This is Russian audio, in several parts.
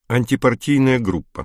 Антипартийная группа.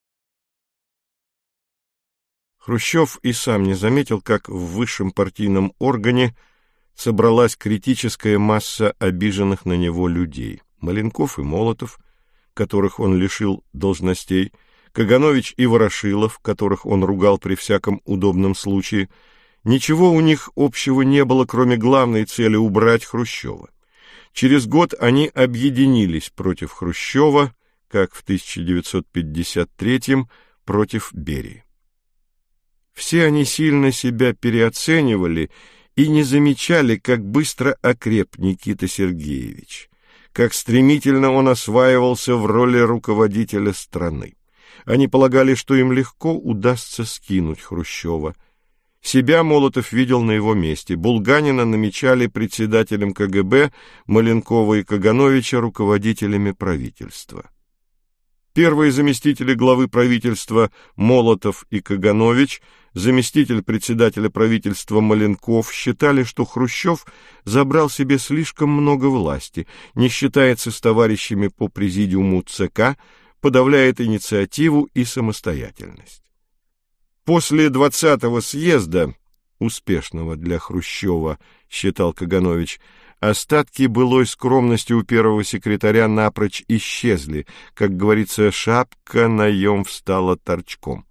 Хрущев и сам не заметил, как в высшем партийном органе собралась критическая масса обиженных на него людей. Маленков и Молотов, которых он лишил должностей, Каганович и Ворошилов, которых он ругал при всяком удобном случае. Ничего у них общего не было, кроме главной цели убрать Хрущева. Через год они объединились против Хрущева, как в 1953-м против Берии. Все они сильно себя переоценивали и не замечали, как быстро окреп Никита Сергеевич, как стремительно он осваивался в роли руководителя страны. Они полагали, что им легко удастся скинуть Хрущева. Себя Молотов видел на его месте. Булганина намечали председателем КГБ, Маленкова и Кагановича руководителями правительства. Первые заместители главы правительства Молотов и Каганович, заместитель председателя правительства Маленков считали, что Хрущев забрал себе слишком много власти, не считается с товарищами по президиуму ЦК, подавляет инициативу и самостоятельность. После 20-го съезда, успешного для Хрущева, считал Каганович, остатки былой скромности у первого секретаря напрочь исчезли, как говорится, шапка наем встала торчком.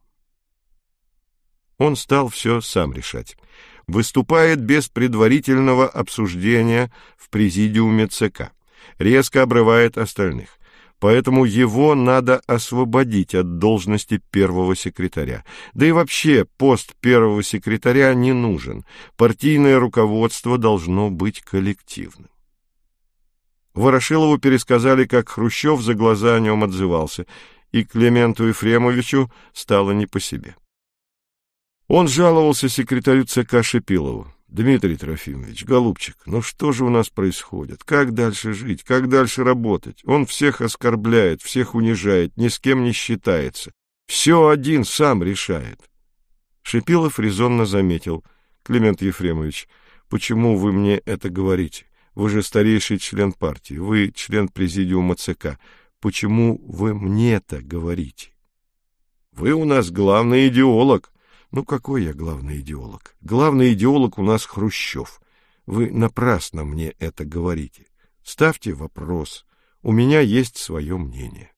Он стал все сам решать. Выступает без предварительного обсуждения в президиуме ЦК. Резко обрывает остальных. Поэтому его надо освободить от должности первого секретаря. Да и вообще пост первого секретаря не нужен. Партийное руководство должно быть коллективным. Ворошилову пересказали, как Хрущев за глаза о нем отзывался, и Клименту Ефремовичу стало не по себе. Он жаловался секретарю ЦК Шипилову. «Дмитрий Трофимович, голубчик, ну что же у нас происходит? Как дальше жить? Как дальше работать? Он всех оскорбляет, всех унижает, ни с кем не считается. Все один сам решает». Шипилов резонно заметил: «Климент Ефремович, почему вы мне это говорите? Вы же старейший член партии, вы член президиума ЦК. Почему вы мне это говорите? Вы у нас главный идеолог». «Ну, какой я главный идеолог? Главный идеолог у нас Хрущев. Вы напрасно мне это говорите. Ставьте вопрос. У меня есть свое мнение».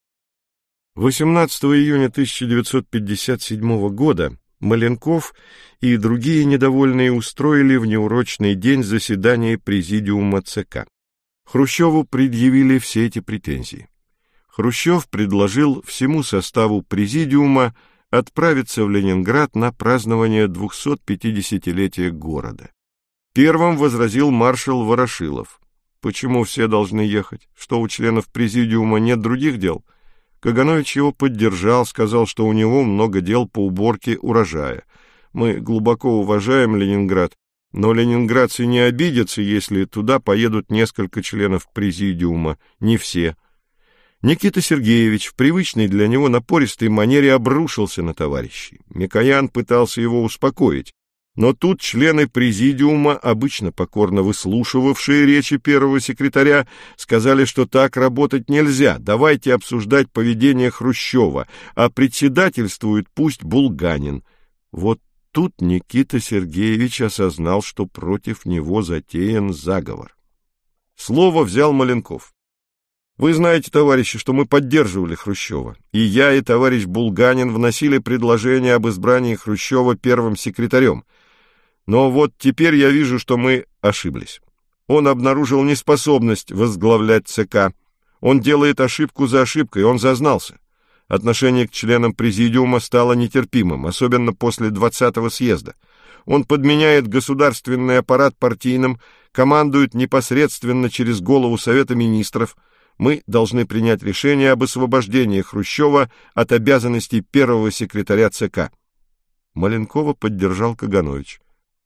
18 июня 1957 года Маленков и другие недовольные устроили в неурочный день заседание президиума ЦК. Хрущеву предъявили все эти претензии. Хрущев предложил всему составу президиума отправиться в Ленинград на празднование 250-летия города. Первым возразил маршал Ворошилов. «Почему все должны ехать? Что, у членов президиума нет других дел?» Каганович его поддержал, сказал, что у него много дел по уборке урожая. «Мы глубоко уважаем Ленинград, но ленинградцы не обидятся, если туда поедут несколько членов президиума, не все». Никита Сергеевич в привычной для него напористой манере обрушился на товарищей. Микоян пытался его успокоить, но тут члены президиума, обычно покорно выслушивавшие речи первого секретаря, сказали, что так работать нельзя, давайте обсуждать поведение Хрущева, а председательствует пусть Булганин. Вот тут Никита Сергеевич осознал, что против него затеян заговор. Слово взял Маленков. «Вы знаете, товарищи, что мы поддерживали Хрущева, и я, и товарищ Булганин вносили предложение об избрании Хрущева первым секретарем. Но вот теперь я вижу, что мы ошиблись. Он обнаружил неспособность возглавлять ЦК. Он делает ошибку за ошибкой, он зазнался. Отношение к членам президиума стало нетерпимым, особенно после 20-го съезда. Он подменяет государственный аппарат партийным, командует непосредственно через голову Совета министров. Мы должны принять решение об освобождении Хрущева от обязанностей первого секретаря ЦК». Маленкова поддержал Каганович.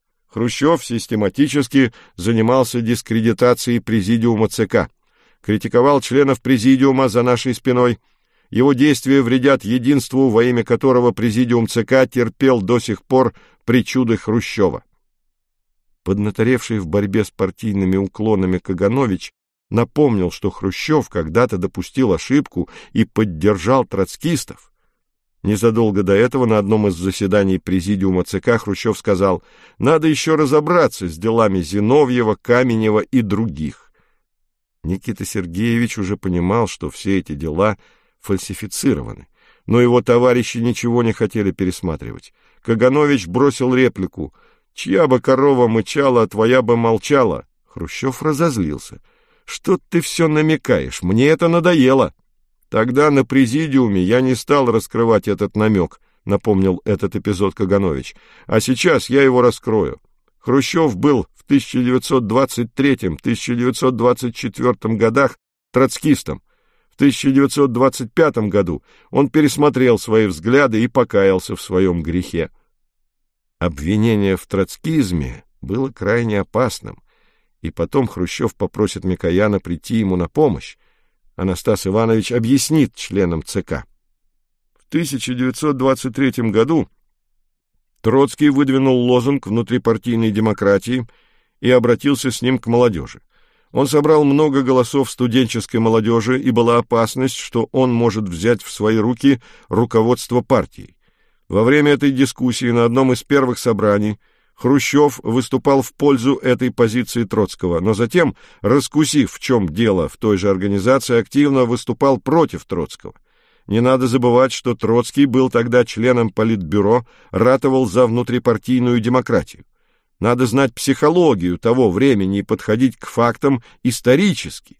Хрущев систематически занимался дискредитацией президиума ЦК, критиковал членов президиума за нашей спиной. Его действия вредят единству, во имя которого президиум ЦК терпел до сих пор причуды Хрущева. Поднаторевший в борьбе с партийными уклонами Каганович напомнил, что Хрущев когда-то допустил ошибку и поддержал троцкистов. Незадолго до этого на одном из заседаний Президиума ЦК Хрущев сказал: «Надо еще разобраться с делами Зиновьева, Каменева и других». Никита Сергеевич уже понимал, что все эти дела фальсифицированы, но его товарищи ничего не хотели пересматривать. Каганович бросил реплику: «Чья бы корова мычала, а твоя бы молчала». Хрущев разозлился: «Что ты все намекаешь? Мне это надоело». «Тогда на президиуме я не стал раскрывать этот намек», — напомнил этот эпизод Каганович. «А сейчас я его раскрою. Хрущев был в 1923-1924 годах троцкистом. В 1925 году он пересмотрел свои взгляды и покаялся в своем грехе». Обвинение в троцкизме было крайне опасным, и потом Хрущев попросит Микояна прийти ему на помощь. Анастас Иванович объяснит членам ЦК. В 1923 году Троцкий выдвинул лозунг внутрипартийной демократии и обратился с ним к молодежи. Он собрал много голосов студенческой молодежи, и была опасность, что он может взять в свои руки руководство партией. Во время этой дискуссии на одном из первых собраний Хрущев выступал в пользу этой позиции Троцкого, но затем, раскусив, в чем дело в той же организации, активно выступал против Троцкого. Не надо забывать, что Троцкий был тогда членом Политбюро, ратовал за внутрипартийную демократию. Надо знать психологию того времени и подходить к фактам исторически.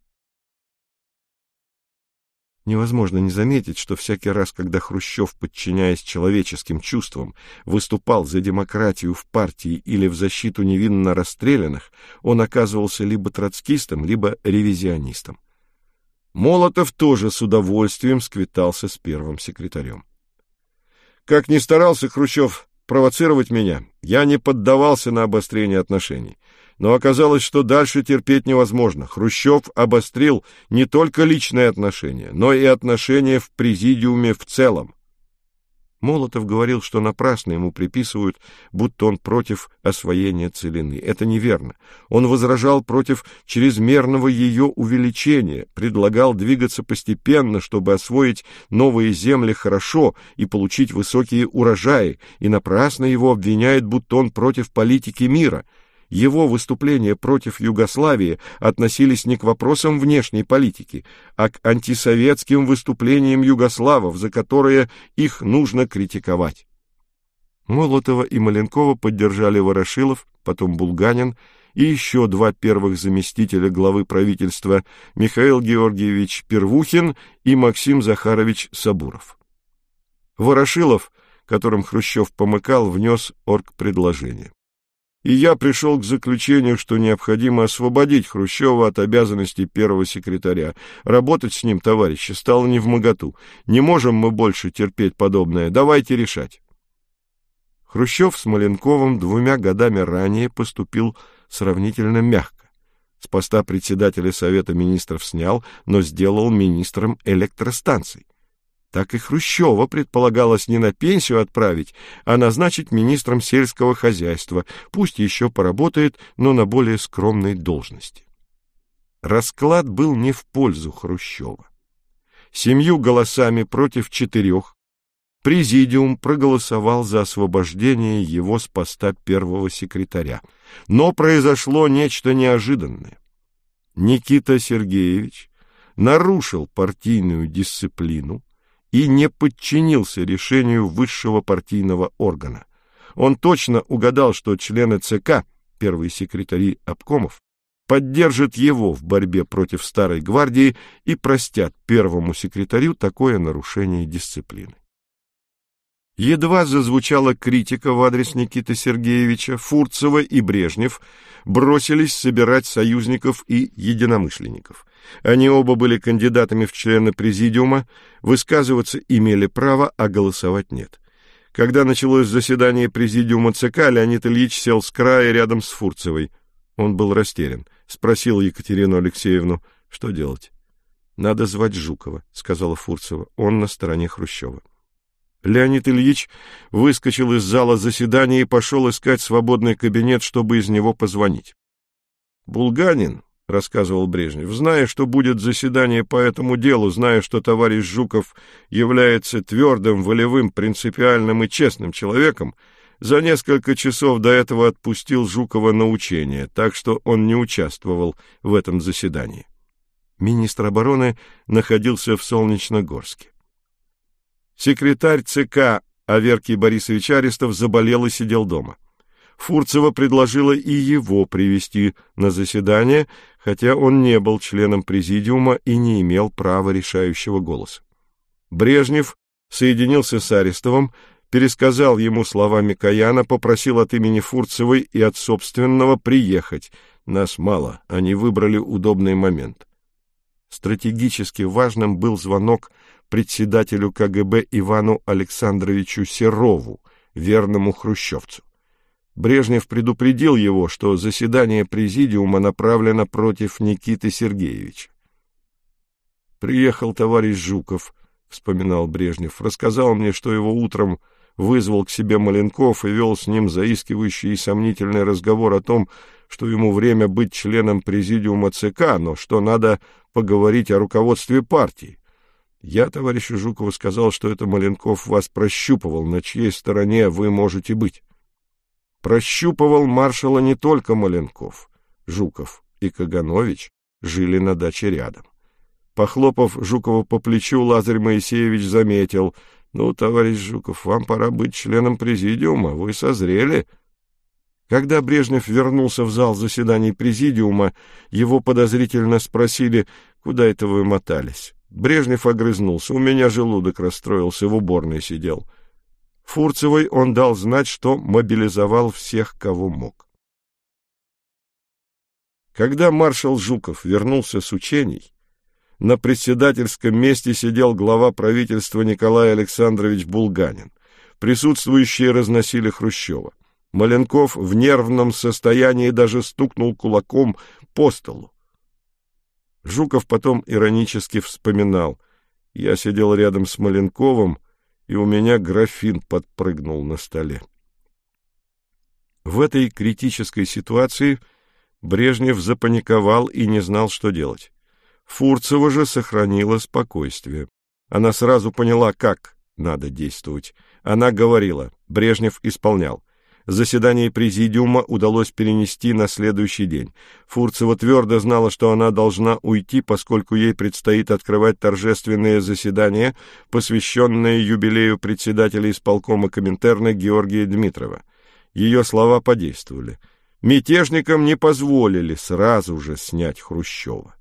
Невозможно не заметить, что всякий раз, когда Хрущев, подчиняясь человеческим чувствам, выступал за демократию в партии или в защиту невинно расстрелянных, он оказывался либо троцкистом, либо ревизионистом. Молотов тоже с удовольствием сквитался с первым секретарем. Как ни старался Хрущев провоцировать меня, я не поддавался на обострение отношений. Но оказалось, что дальше терпеть невозможно. Хрущев обострил не только личные отношения, но и отношения в президиуме в целом. Молотов говорил, что напрасно ему приписывают, будто он против освоения целины. Это неверно. Он возражал против чрезмерного ее увеличения, предлагал двигаться постепенно, чтобы освоить новые земли хорошо и получить высокие урожаи, и напрасно его обвиняют, будто он против политики мира. Его выступления против Югославии относились не к вопросам внешней политики, а к антисоветским выступлениям югославов, за которые их нужно критиковать. Молотова и Маленкова поддержали Ворошилов, потом Булганин и еще два первых заместителя главы правительства Михаил Георгиевич Первухин и Максим Захарович Сабуров. Ворошилов, которым Хрущев помыкал, внес оргпредложение. И я пришел к заключению, что необходимо освободить Хрущева от обязанностей первого секретаря. Работать с ним, товарищи, стало невмоготу. Не можем мы больше терпеть подобное. Давайте решать. Хрущев с Маленковым 2 годами ранее поступил сравнительно мягко. С поста председателя Совета министров снял, но сделал министром электростанций. Так и Хрущева предполагалось не на пенсию отправить, а назначить министром сельского хозяйства, пусть еще поработает, но на более скромной должности. Расклад был не в пользу Хрущева. 7 голосами против 4 президиум проголосовал за освобождение его с поста первого секретаря. Но произошло нечто неожиданное. Никита Сергеевич нарушил партийную дисциплину и не подчинился решению высшего партийного органа. Он точно угадал, что члены ЦК, первые секретари обкомов, поддержат его в борьбе против Старой гвардии и простят первому секретарю такое нарушение дисциплины. Едва зазвучала критика в адрес Никиты Сергеевича, Фурцева и Брежнев бросились собирать союзников и единомышленников. Они оба были кандидатами в члены президиума, высказываться имели право, а голосовать нет. Когда началось заседание президиума ЦК, Леонид Ильич сел с края рядом с Фурцевой. Он был растерян. Спросил Екатерину Алексеевну, что делать. «Надо звать Жукова», — сказала Фурцева. «Он на стороне Хрущева». Леонид Ильич выскочил из зала заседания и пошел искать свободный кабинет, чтобы из него позвонить. Булганин, рассказывал Брежнев, зная, что будет заседание по этому делу, зная, что товарищ Жуков является твердым, волевым, принципиальным и честным человеком, за несколько часов до этого отпустил Жукова на учение, так что он не участвовал в этом заседании. Министр обороны находился в Солнечногорске. Секретарь ЦК Аверкий Борисович Арестов заболел и сидел дома. Фурцева предложила и его привести на заседание, хотя он не был членом президиума и не имел права решающего голоса. Брежнев соединился с Арестовым, пересказал ему слова Микояна, попросил от имени Фурцевой и от собственного приехать. Нас мало, они выбрали удобный момент. Стратегически важным был звонок председателю КГБ Ивану Александровичу Серову, верному хрущевцу. Брежнев предупредил его, что заседание президиума направлено против Никиты Сергеевича. «Приехал товарищ Жуков», — вспоминал Брежнев, — «рассказал мне, что его утром вызвал к себе Маленков и вел с ним заискивающий и сомнительный разговор о том, что ему время быть членом президиума ЦК, но что надо поговорить о руководстве партии. Я товарищу Жукову сказал, что это Маленков вас прощупывал, на чьей стороне вы можете быть». Прощупывал маршала не только Маленков. Жуков и Каганович жили на даче рядом. Похлопав Жукова по плечу, Лазарь Моисеевич заметил: «Ну, товарищ Жуков, вам пора быть членом президиума, вы созрели». Когда Брежнев вернулся в зал заседаний президиума, его подозрительно спросили: «Куда это вы мотались?» Брежнев огрызнулся: «У меня желудок расстроился, в уборной сидел». Фурцевой он дал знать, что мобилизовал всех, кого мог. Когда маршал Жуков вернулся с учений, на председательском месте сидел глава правительства Николай Александрович Булганин. Присутствующие разносили Хрущева. Маленков в нервном состоянии даже стукнул кулаком по столу. Жуков потом иронически вспоминал: «Я сидел рядом с Маленковым, и у меня графин подпрыгнул на столе». В этой критической ситуации Брежнев запаниковал и не знал, что делать. Фурцева же сохранила спокойствие. Она сразу поняла, как надо действовать. Она говорила, Брежнев исполнял. Заседание президиума удалось перенести на следующий день. Фурцева твердо знала, что она должна уйти, поскольку ей предстоит открывать торжественное заседание, посвященное юбилею председателя исполкома Коминтерна Георгия Дмитрова. Ее слова подействовали. Мятежникам не позволили сразу же снять Хрущева.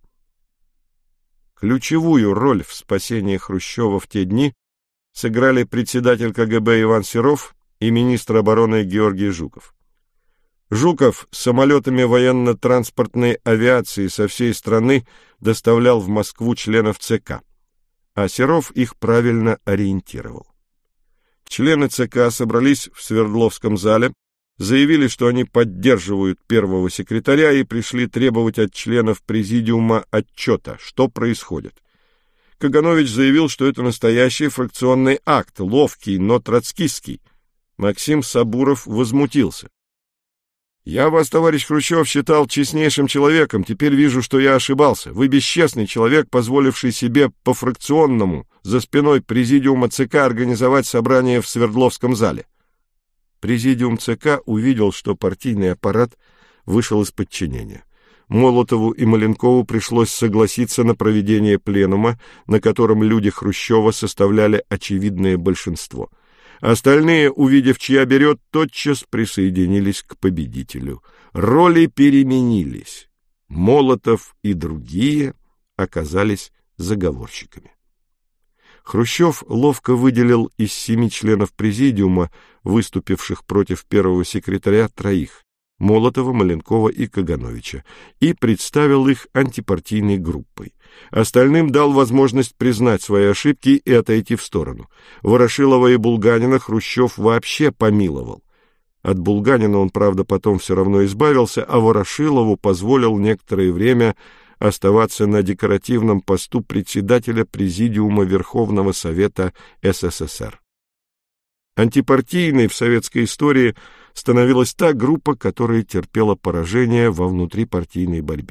Ключевую роль в спасении Хрущева в те дни сыграли председатель КГБ Иван Серов и министр обороны Георгий Жуков. Жуков с самолетами военно-транспортной авиации со всей страны доставлял в Москву членов ЦК, а Серов их правильно ориентировал. Члены ЦК собрались в Свердловском зале, заявили, что они поддерживают первого секретаря и пришли требовать от членов президиума отчета, что происходит. Каганович заявил, что это настоящий фракционный акт, ловкий, но троцкистский. Максим Сабуров возмутился: «Я вас, товарищ Хрущев, считал честнейшим человеком, теперь вижу, что я ошибался. Вы бесчестный человек, позволивший себе по-фракционному за спиной президиума ЦК организовать собрание в Свердловском зале». Президиум ЦК увидел, что партийный аппарат вышел из подчинения. Молотову и Маленкову пришлось согласиться на проведение пленума, на котором люди Хрущева составляли очевидное большинство. Остальные, увидев, чья берет, тотчас присоединились к победителю. Роли переменились. Молотов и другие оказались заговорщиками. Хрущев ловко выделил из 7 членов президиума, выступивших против первого секретаря, 3: Молотова, Маленкова и Кагановича, и представил их антипартийной группой. Остальным дал возможность признать свои ошибки и отойти в сторону. Ворошилова и Булганина Хрущев вообще помиловал. От Булганина он, правда, потом все равно избавился, а Ворошилову позволил некоторое время оставаться на декоративном посту председателя Президиума Верховного Совета СССР. Антипартийной в советской истории становилась та группа, которая терпела поражение во внутрипартийной борьбе.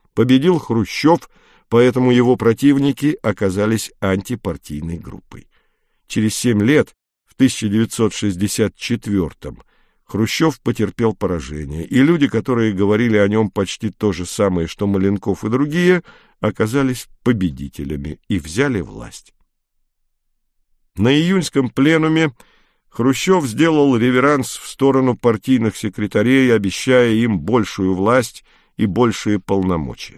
Победил Хрущев, поэтому его противники оказались антипартийной группой. Через 7 лет, в 1964-м, Хрущев потерпел поражение, и люди, которые говорили о нем почти то же самое, что Маленков и другие, оказались победителями и взяли власть. На июньском пленуме Хрущев сделал реверанс в сторону партийных секретарей, обещая им большую власть и большие полномочия.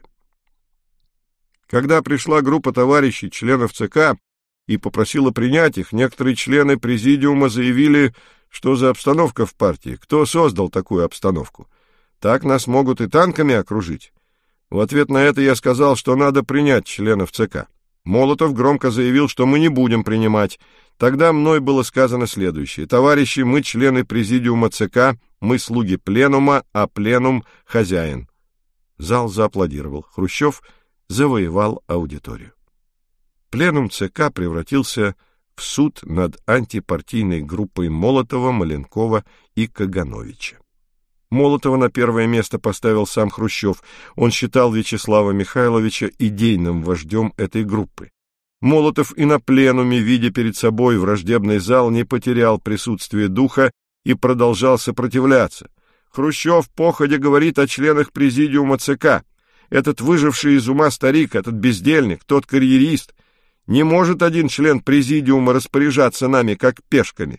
Когда пришла группа товарищей, членов ЦК, и попросила принять их, некоторые члены президиума заявили, что за обстановка в партии, кто создал такую обстановку. Так нас могут и танками окружить. В ответ на это я сказал, что надо принять членов ЦК. Молотов громко заявил, что мы не будем принимать. Тогда мной было сказано следующее: товарищи, мы члены президиума ЦК, мы слуги пленума, а пленум — хозяин. Зал зааплодировал. Хрущев завоевал аудиторию. Пленум ЦК превратился в суд над антипартийной группой Молотова, Маленкова и Кагановича. Молотова на первое место поставил сам Хрущев. Он считал Вячеслава Михайловича идейным вождем этой группы. Молотов и на пленуме, видя перед собой враждебный зал, не потерял присутствие духа и продолжал сопротивляться. Хрущев походя говорит о членах президиума ЦК. Этот выживший из ума старик, этот бездельник, тот карьерист. Не может один член президиума распоряжаться нами, как пешками.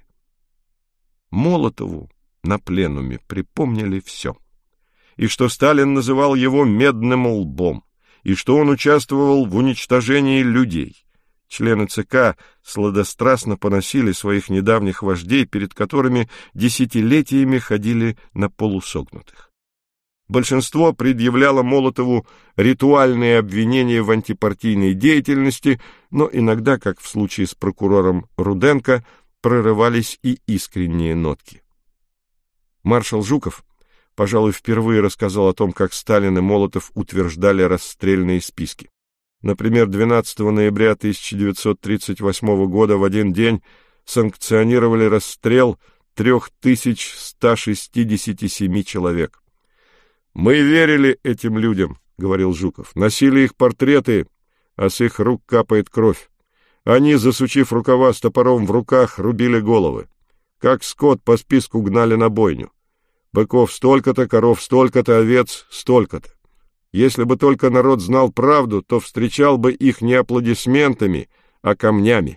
Молотову на пленуме припомнили все. И что Сталин называл его медным лбом, и что он участвовал в уничтожении людей. Члены ЦК сладострастно поносили своих недавних вождей, перед которыми десятилетиями ходили на полусогнутых. Большинство предъявляло Молотову ритуальные обвинения в антипартийной деятельности, но иногда, как в случае с прокурором Руденко, прорывались и искренние нотки. Маршал Жуков, пожалуй, впервые рассказал о том, как Сталин и Молотов утверждали расстрельные списки. Например, 12 ноября 1938 года в один день санкционировали расстрел 3167 человек. «Мы верили этим людям», — говорил Жуков, — «носили их портреты, а с их рук капает кровь. Они, засучив рукава с топором в руках, рубили головы. Как скот по списку гнали на бойню. Быков столько-то, коров столько-то, овец столько-то. Если бы только народ знал правду, то встречал бы их не аплодисментами, а камнями».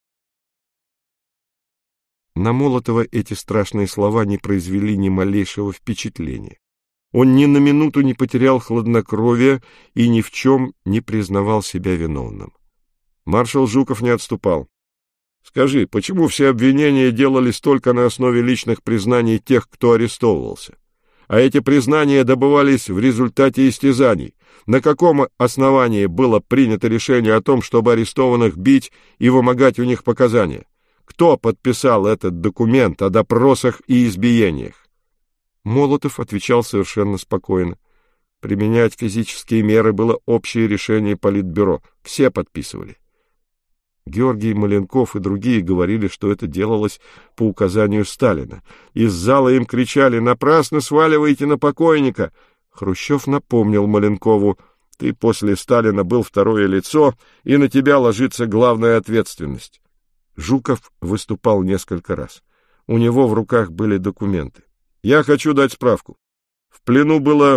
На Молотова эти страшные слова не произвели ни малейшего впечатления. Он ни на минуту не потерял хладнокровия и ни в чем не признавал себя виновным. Маршал Жуков не отступал. «Скажи, почему все обвинения делались только на основе личных признаний тех, кто арестовывался? А эти признания добывались в результате истязаний. На каком основании было принято решение о том, чтобы арестованных бить и вымогать у них показания? Кто подписал этот документ о допросах и избиениях?» Молотов отвечал совершенно спокойно. Применять физические меры было общее решение Политбюро. Все подписывали. Георгий Маленков и другие говорили, что это делалось по указанию Сталина. Из зала им кричали: «Напрасно сваливаете на покойника!» Хрущев напомнил Маленкову: «Ты после Сталина был второе лицо, и на тебя ложится главная ответственность». Жуков выступал несколько раз. У него в руках были документы. «Я хочу дать справку. В плену было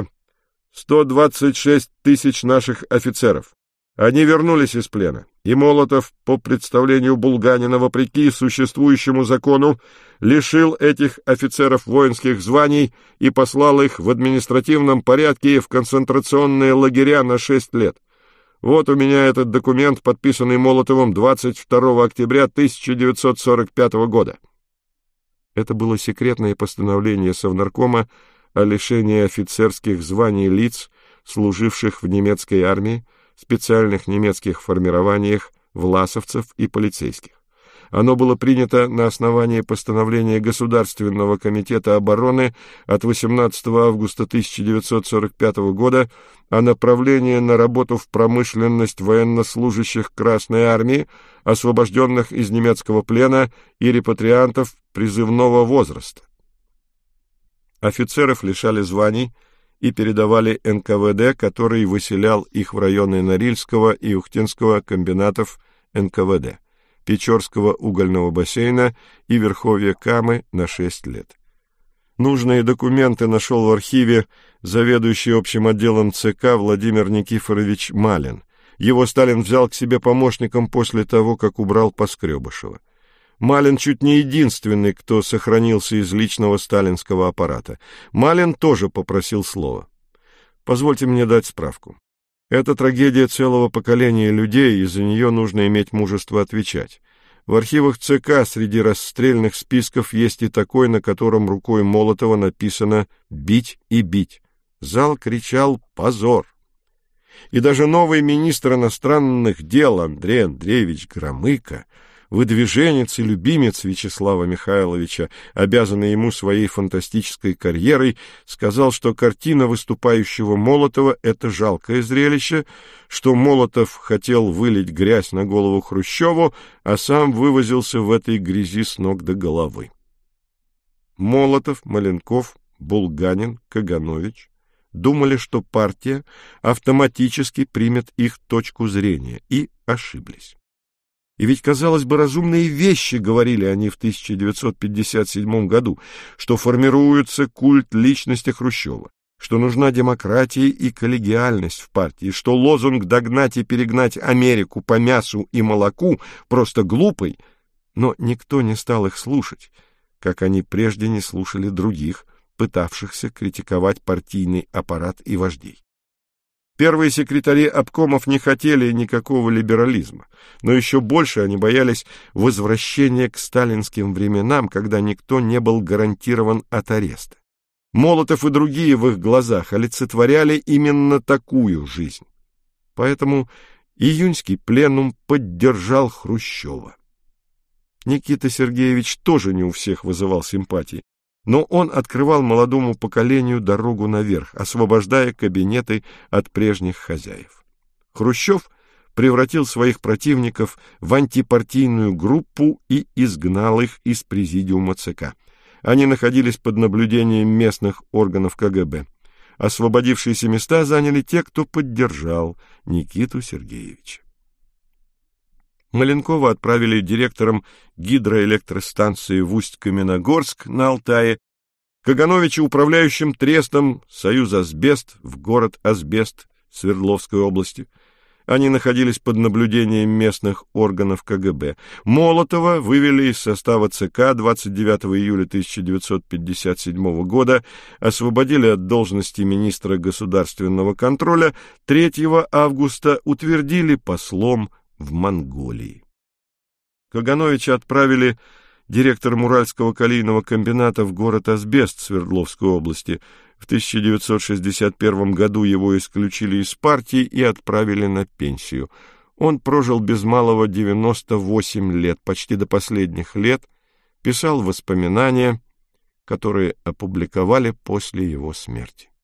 126 тысяч наших офицеров. Они вернулись из плена, и Молотов, по представлению Булганина, вопреки существующему закону, лишил этих офицеров воинских званий и послал их в административном порядке в концентрационные лагеря на 6 лет. Вот у меня этот документ, подписанный Молотовым 22 октября 1945 года». Это было секретное постановление Совнаркома о лишении офицерских званий лиц, служивших в немецкой армии, специальных немецких формированиях, власовцев и полицейских. Оно было принято на основании постановления Государственного комитета обороны от 18 августа 1945 года о направлении на работу в промышленность военнослужащих Красной армии, освобожденных из немецкого плена и репатриантов призывного возраста. Офицеров лишали званий и передавали НКВД, который выселял их в районы Норильского и Ухтинского комбинатов НКВД, Печорского угольного бассейна и Верховья Камы на 6 лет. Нужные документы нашел в архиве заведующий общим отделом ЦК Владимир Никифорович Малин. Его Сталин взял к себе помощником после того, как убрал Поскребышева. Малин чуть не единственный, кто сохранился из личного сталинского аппарата. Малин тоже попросил слова. Позвольте мне дать справку. Это трагедия целого поколения людей, и за нее нужно иметь мужество отвечать. В архивах ЦК среди расстрельных списков есть и такой, на котором рукой Молотова написано «бить и бить». Зал кричал «позор». И даже новый министр иностранных дел Андрей Андреевич Громыко, выдвиженец и любимец Вячеслава Михайловича, обязанный ему своей фантастической карьерой, сказал, что картина выступающего Молотова — это жалкое зрелище, что Молотов хотел вылить грязь на голову Хрущеву, а сам вывозился в этой грязи с ног до головы. Молотов, Маленков, Булганин, Каганович думали, что партия автоматически примет их точку зрения, и ошиблись. И ведь, казалось бы, разумные вещи говорили они в 1957 году, что формируется культ личности Хрущева, что нужна демократия и коллегиальность в партии, что лозунг «догнать и перегнать Америку по мясу и молоку» просто глупый, но никто не стал их слушать, как они прежде не слушали других, пытавшихся критиковать партийный аппарат и вождей. Первые секретари обкомов не хотели никакого либерализма, но еще больше они боялись возвращения к сталинским временам, когда никто не был гарантирован от ареста. Молотов и другие в их глазах олицетворяли именно такую жизнь. Поэтому июньский пленум поддержал Хрущева. Никита Сергеевич тоже не у всех вызывал симпатии, но он открывал молодому поколению дорогу наверх, освобождая кабинеты от прежних хозяев. Хрущев превратил своих противников в антипартийную группу и изгнал их из президиума ЦК. Они находились под наблюдением местных органов КГБ. Освободившиеся места заняли те, кто поддержал Никиту Сергеевича. Маленкова отправили директором гидроэлектростанции в Усть-Каменогорск на Алтае, Кагановича управляющим трестом «Союзасбест» в город Асбест Свердловской области. Они находились под наблюдением местных органов КГБ. Молотова вывели из состава ЦК 29 июля 1957 года, освободили от должности министра государственного контроля, 3 августа утвердили послом в Монголии. Кагановича отправили директором Уральского калийного комбината в город Асбест Свердловской области. В 1961 году его исключили из партии и отправили на пенсию. Он прожил без малого 98 лет, почти до последних лет, писал воспоминания, которые опубликовали после его смерти.